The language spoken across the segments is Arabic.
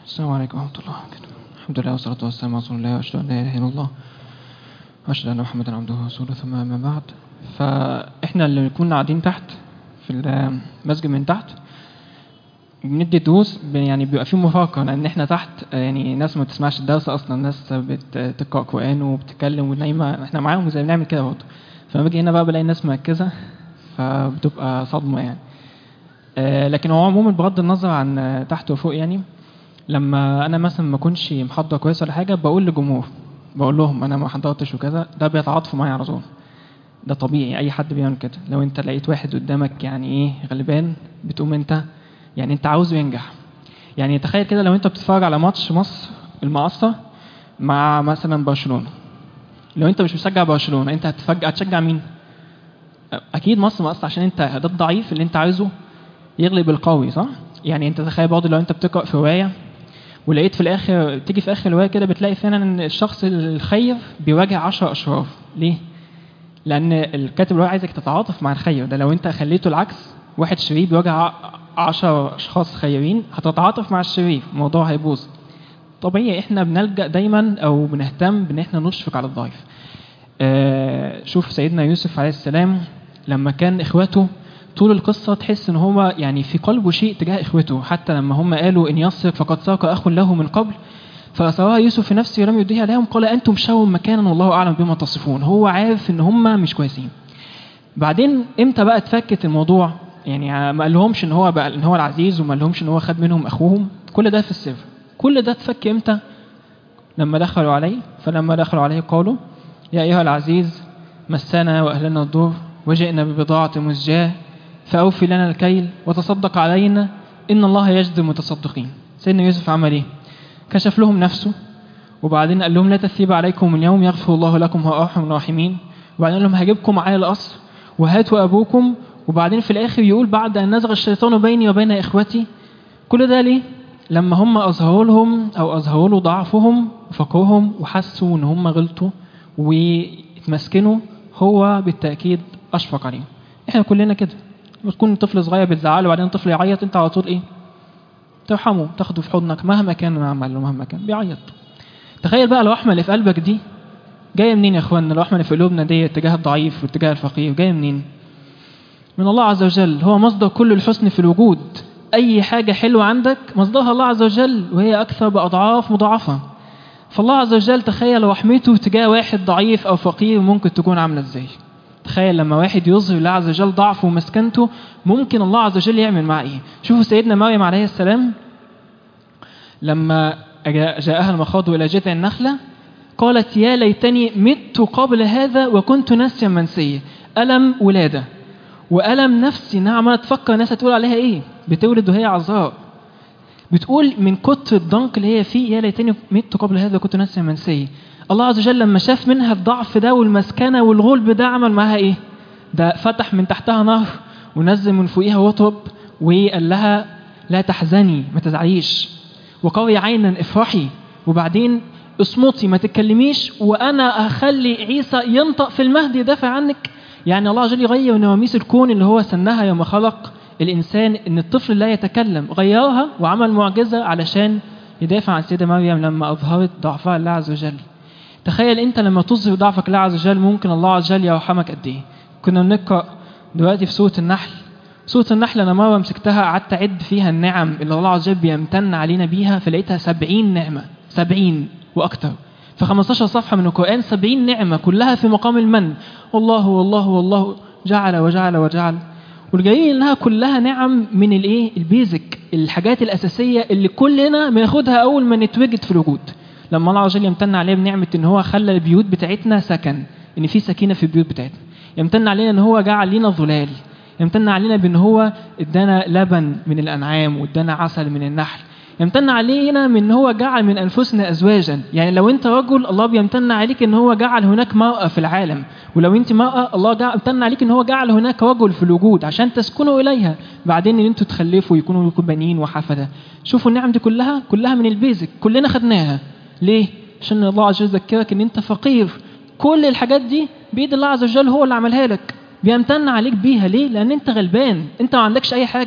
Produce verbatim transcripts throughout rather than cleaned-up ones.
السلام عليكم ورحمة الله وبركاته. الحمد لله والصلاة والسلام على رسول الله، وأشهد أن لا إله إلا الله وأشهد أن محمدا عبده ورسوله، ثم أما بعد. فإحنا اللي كنا قاعدين تحت في المسجد من تحت بندي دروس، يعني بيبقى فيه مفارقة، لأن إحنا تحت يعني ناس ما بتسمعش الدرس أصلا، ناس بتقرأ قرآن وبتتكلم ونايمة، إحنا معاهم زي بنعمل كده برضه. فلما باجي هنا بقى بلاقي الناس مركزة، فبتبقى صدمة يعني. آه لكن هو عموما بغض النظر عن تحت وفوق، يعني لما انا مثلا ما اكونش محضر كويس ولا حاجه بقول للجمهور، بقول لهم انا ما حضرتش وكذا، ده بيتعاطفوا معايا على طول. ده طبيعي، اي حد بيعمل كده. لو انت لقيت واحد قدامك يعني ايه غلبان، بتقوم انت يعني انت عاوزه ينجح. يعني تخيل كده لو انت بتتفرج على ماتش مصر المقصه مع مثلا برشلونه، لو انت مش مشجع برشلونه انت هتفجأ هتشجع مين؟ اكيد مصر مقصه، عشان انت ده الضعيف اللي انت عايزه يغلب القوي، صح؟ يعني انت تخيل برضه لو انت بتقرأ في روايه ولقيت في الاخر، تيجي في اخر الروايه كده بتلاقي فعلا ان الشخص الخير بيواجه عشر اشرار. ليه؟ لان الكاتب الروايه عايزك تتعاطف مع الخير ده. لو انت خليته العكس، واحد شرير بيواجه عشر اشخاص خيرين، هتتعاطف مع الشرير، الموضوع هيبوظ. طبيعي احنا بنلجأ دايما او بنهتم بان احنا نشفق على الضعيف. آه شوف سيدنا يوسف عليه السلام لما كان اخواته طول القصة تحس ان هو يعني في قلبه شيء تجاه اخوته، حتى لما هم قالوا ان يسرق فقد سرق اخ له من قبل فأسرها يوسف في نفسه ولم يبديها لهم، قال انتم شر مكانا والله اعلم بما تصفون. هو عارف ان هم مش كويسين. بعدين امتى بقى اتفكت الموضوع؟ يعني ما قالهمش ان هو بقى ان هو العزيز، وما قالهمش ان هو خد منهم اخوهم، كل ده في السر. كل ده اتفك امتى؟ لما دخلوا عليه. فلما دخلوا عليه قالوا يا ايها العزيز مسنا واهلنا الضر وجئنا ببضاعة مزجاة فأوفي لنا الكيل وتصدق علينا إن الله يجزي المتصدقين. سيدنا يوسف عمل إيه؟ كشف لهم نفسه، وبعدين قال لهم لا تثريب عليكم اليوم يغفر الله لكم هو أرحم الراحمين. وبعدين قال لهم هجيبكم معايا القصر وهاتوا أبوكم. وبعدين في الآخر يقول بعد أن نزغ الشيطان بيني وبين إخوتي. كل ده ليه؟ لما هم أظهروا لهم أو أظهروا له ضعفهم وفقرهم وحسوا إن هم غلطوا واتمسكنوا، هو بالتأكيد أشفق عليهم. إحنا كلنا كده، بتكون طفل صغير بتزعله وبعدين طفل يعيط، انت على طول ايه؟ ترحمه، تاخده في حضنك مهما كان عمل له، مهما كان بيعيط. تخيل بقى الرحمه اللي في قلبك دي جايه منين يا اخوانا؟ الرحمه اللي في قلوبنا دي اتجاه الضعيف واتجاه الفقير جايه منين؟ من الله عز وجل. هو مصدر كل الحسن في الوجود. اي حاجه حلوه عندك مصدرها الله عز وجل، وهي اكثر باضعاف مضاعفه. فالله عز وجل تخيل رحمته تجاه واحد ضعيف او فقير ممكن تكون عامله ازاي. تخيل لما واحد يظهر الله عز وجل ضعفه ومسكنته، ممكن الله عز وجل يعمل معه ايه. شوفوا سيدنا مريم عليه السلام لما جاءها المخاض الى جذع النخله قالت يا ليتني مت قبل هذا وكنت ناسيا منسيا. ألم ولاده وألم نفسي انها عماله تفكر الناس هتقول عليها ايه، بتولد وهي عذراء، بتقول من كتر الضنك اللي هي فيه يا ليتني مت قبل هذا وكنت ناسيا منسيا. الله عز وجل لما شاف منها الضعف ده والمسكنة والغلب ده عمل معها ايه؟ ده فتح من تحتها نهر ونزل من فوقها وطب وقال لها لا تحزني، ما تزعليش، وقوي عينا افرحي، وبعدين اصمتي ما تتكلميش، وانا اخلي عيسى ينطق في المهد يدافع عنك. يعني الله عز وجل يغير نواميس الكون اللي هو سنها يوم خلق الانسان ان الطفل لا يتكلم، غيرها وعمل معجزة علشان يدافع عن سيدة مريم لما اظهرت ضعفها الله عز وجل. تخيل انت لما تظهر ضعفك الله عز وجل ممكن الله عز وجل يرحمك قد ايه. كنا بنقرا دلوقتي في سوره النحل. سوره النحل انا مره مسكتها قعدت اعد فيها النعم اللي الله عز وجل بيمتن علينا بيها، فلقيتها سبعين نعمه، سبعين واكتر في خمستاشر صفحه من القران. سبعين نعمه كلها في مقام المن. والله والله والله جعل وجعل وجعل. والجميل انها كلها نعم من الايه البيزك، الحاجات الاساسيه اللي كلنا بناخدها اول ما نتوجد في الوجود. لما الله عز وجل يمتن عليه بنعمة ان هو خلى البيوت بتاعتنا سكن، ان في سكينة في البيوت بتاعتنا. يمتن علينا ان هو جعل لنا ظلال. يمتن علينا بان هو ادانا لبن من الانعام وادانا عسل من النحل. يمتن علينا من ان هو جعل من انفسنا ازواجا. يعني لو انت رجل الله بيمتن عليك ان هو جعل هناك مرأة في العالم، ولو انت مرأة الله جعل يمتن عليك ان هو جعل هناك رجل في الوجود عشان تسكنوا اليها، بعدين ان انتوا تخلفوا يكونوا لكم بنين وحفدة. شوفوا النعم دي كلها كلها من البيزك، كلنا خدناها. ليه؟ عشان الله عز وجل يذكرك ان انت فقير. كل الحاجات دي بيد الله عز وجل، هو اللي عملها لك، بيمتن عليك بيها. ليه؟ لان انت غلبان، انت ما عندكش اي حاجة.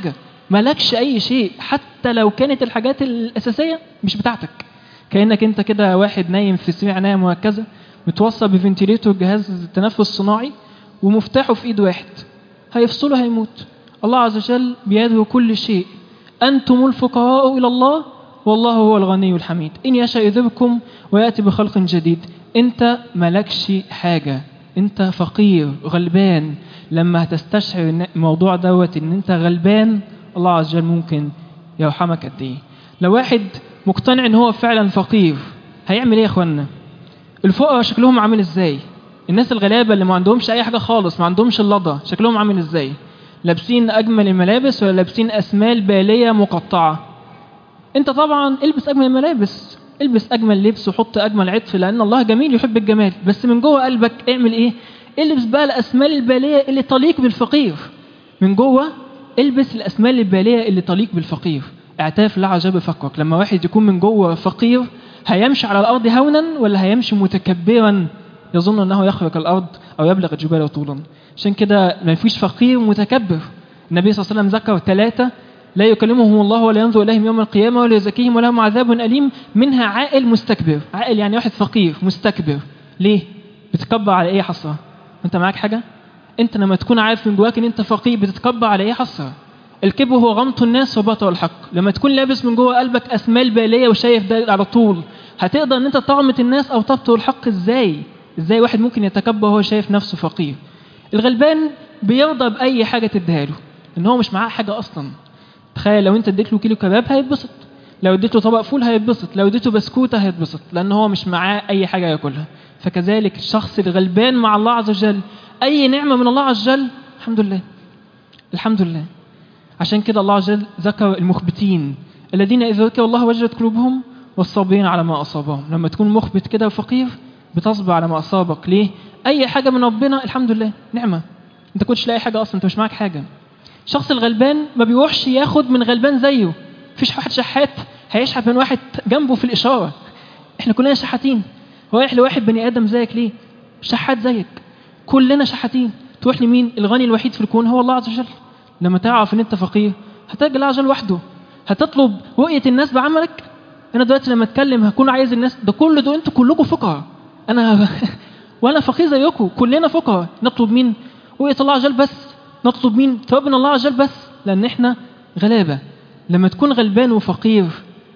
مالكش اي شيء، حتى لو كانت الحاجات الاساسيه مش بتاعتك. كانك انت كده واحد نايم في سرير عنايه مركزه متوصل بفنتيليتور جهاز التنفس الصناعي ومفتاحه في ايد واحد، هيفصله هيموت. الله عز وجل بيده كل شيء. انتم الفقراء الى الله والله هو الغني الحميد، ان يشاء يذهبكم وياتي بخلق جديد. انت مالكش حاجه، انت فقير غلبان. لما هتستشعر الموضوع دوت ان انت غلبان، الله عز وجل ممكن يرحمك قد ايه. لو واحد مقتنع ان هو فعلا فقير هيعمل ايه يا اخوانا؟ الفقراء شكلهم عامل ازاي؟ الناس الغلابه اللي ما عندهمش اي حاجه خالص، ما عندهمش اللضا، شكلهم عامل ازاي؟ لابسين اجمل الملابس ولا لابسين اسمال باليه مقطعه؟ انت طبعا البس اجمل الملابس، البس اجمل لبس وحط اجمل عطف، لان الله جميل يحب الجمال. بس من جوه قلبك اعمل ايه؟ البس بقى الاسمال الباليه اللي تليق بالفقير. من جوه البس الاسمال الباليه اللي تليق بالفقير. اعترف الله عز وجل بفقرك. لما واحد يكون من جوه فقير هيمشي على الارض هونا ولا هيمشي متكبرا يظن انه يخرق الارض او يبلغ الجبال طولا؟ عشان كده ما فيش فقير متكبر. النبي صلى الله عليه وسلم ذكر ثلاثه لا يكلمهم الله ولا ينظر اليهم يوم القيامه ولا يزكيهم ولهم عذاب اليم، منها عائل مستكبر. عائل يعني واحد فقير مستكبر. ليه بتتكبر على ايه؟ حصه انت معاك حاجه؟ انت لما تكون عارف من جواك ان انت فقير بتتكبر على ايه؟ حصه. الكبر هو غمط الناس وبطر الحق. لما تكون لابس من جوه قلبك اسمال باليه وشايف ده على طول، هتقدر ان انت تغمط الناس او تبطر الحق ازاي؟ ازاي واحد ممكن يتكبر وهو شايف نفسه فقير؟ الغلبان بيرضى باي حاجه تديها له، ان هو مش معاه حاجه اصلا. تخيل لو انت اديت له كيلو كباب هيتبسط، لو اديت له طبق فول هيتبسط، لو اديت له بسكوته هيتبسط، لان هو مش معاه اي حاجه ياكلها. فكذلك الشخص الغلبان مع الله عز وجل، اي نعمه من الله عز وجل الحمد لله الحمد لله. عشان كده الله عز وجل ذكر المخبتين الذين اذا ذكروا الله وجلت قلوبهم والصابرين على ما اصابهم. لما تكون مخبت كده وفقير بتصبر على ما اصابك. ليه؟ اي حاجه من ربنا الحمد لله نعمه. انت كنتش لاقي حاجه اصلا، انت مش معاك حاجه. الشخص الغلبان ما بيروحش ياخد من غلبان زيه. مفيش واحد شحات هيشحت من واحد جنبه في الاشاره. احنا كلنا شحاتين. هو رايح لواحد بني ادم زيك ليه؟ شحات زيك. كلنا شحاتين. تروح لمين؟ الغني الوحيد في الكون هو الله عز وجل. لما تعرف ان انت فقير هتلجأ الله عز وجل وحده. هتطلب رؤيه الناس بعملك. انا دلوقتي لما اتكلم هكون عايز الناس ده كل ده انتوا كلكم فقراء. انا وانا فقير زيكم، كلنا فقراء. نطلب مين؟ رؤيه الله عز وجل بس. نطلب مين؟ ثواب من الله عز وجل بس، لان احنا غلابه. لما تكون غلبان وفقير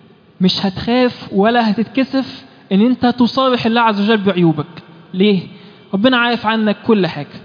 مش هتخاف ولا هتتكسف ان انت تصارح الله عز وجل بعيوبك. ليه؟ ربنا عارف عنك كل حاجه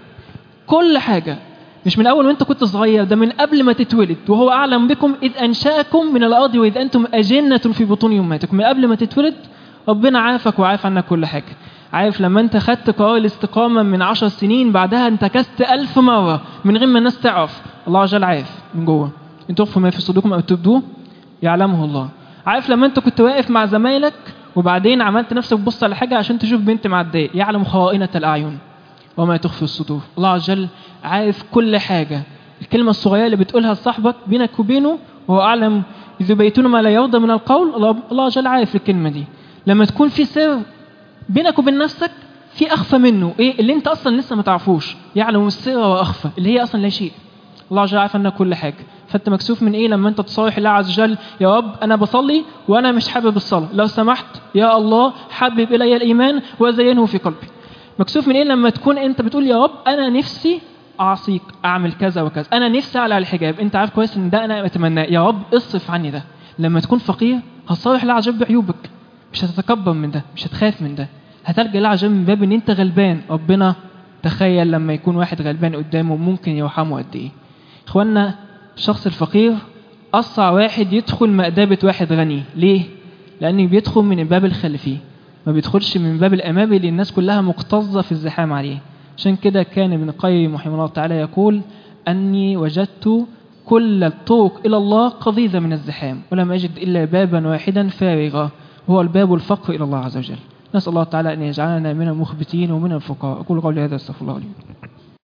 كل حاجه، مش من اول وانت كنت صغير، ده من قبل ما تتولد. وهو اعلم بكم اذ انشاكم من الارض واذ انتم اجنه في بطون امهاتكم. من قبل ما تتولد ربنا عارفك وعارف عنك كل حاجه. عارف لما انت خدت قرار الاستقامه من عشر سنين بعدها انتكست ألف مره من غير ما الناس تعرف، الله عز وجل عارف من جوه. ان تخفوا ما في صدوركم او تبدوه يعلمه الله. عارف لما انت كنت واقف مع زمايلك وبعدين عملت نفسك تبص على حاجه عشان تشوف بنت معديه، يعلم خائنه الاعين وما تخفي الصدور. الله عز وجل عارف كل حاجه. الكلمه الصغيره اللي بتقولها لصاحبك بينك وبينه وهو اعلم اذ يبيتون ما لا يرضى من القول، الله عز وجل عارف الكلمه دي. لما تكون في سر بينك وبين نفسك في اخفى منه، ايه اللي انت اصلا لسه ما تعرفوش، يعلم السر واخفى اللي هي اصلا لا شيء. الله عز وجل عارف عنك كل حاجه. فانت مكسوف من ايه لما انت تصارح الله عز وجل؟ يا رب انا بصلي وانا مش حابب الصلاه، لو سمحت يا الله حبب الي الايمان وزينه في قلبي. مكسوف من ايه لما تكون انت بتقول يا رب انا نفسي اعصيك اعمل كذا وكذا، انا نفسي على الحجاب، انت عارف كويس ان ده انا اتمناه، يا رب اصرف عني ده. لما تكون فقير هتصارح الله عز وجل بعيوبك، مش هتتكبر من ده، مش هتخاف من ده، هتلجأ الله عز وجل من باب ان انت غلبان. ربنا تخيل لما يكون واحد غلبان قدامه ممكن يرحمه قد ايه. اخوانا الشخص الفقير اسرع واحد يدخل مأدبة واحد غني. ليه؟ لانه بيدخل من الباب الخلفي، ما بيدخلش من باب الامامي اللي الناس كلها مكتظه في الزحام عليه. عشان كده كان ابن القيم رحمه الله تعالى يقول اني وجدت كل الطرق الى الله قضيضه من الزحام ولم اجد الا بابا واحدا فارغا هو الباب الفقر الى الله عز وجل. نسال الله تعالى ان يجعلنا من المخبتين ومن الفقراء. اقول قولي هذا استغفر الله لي.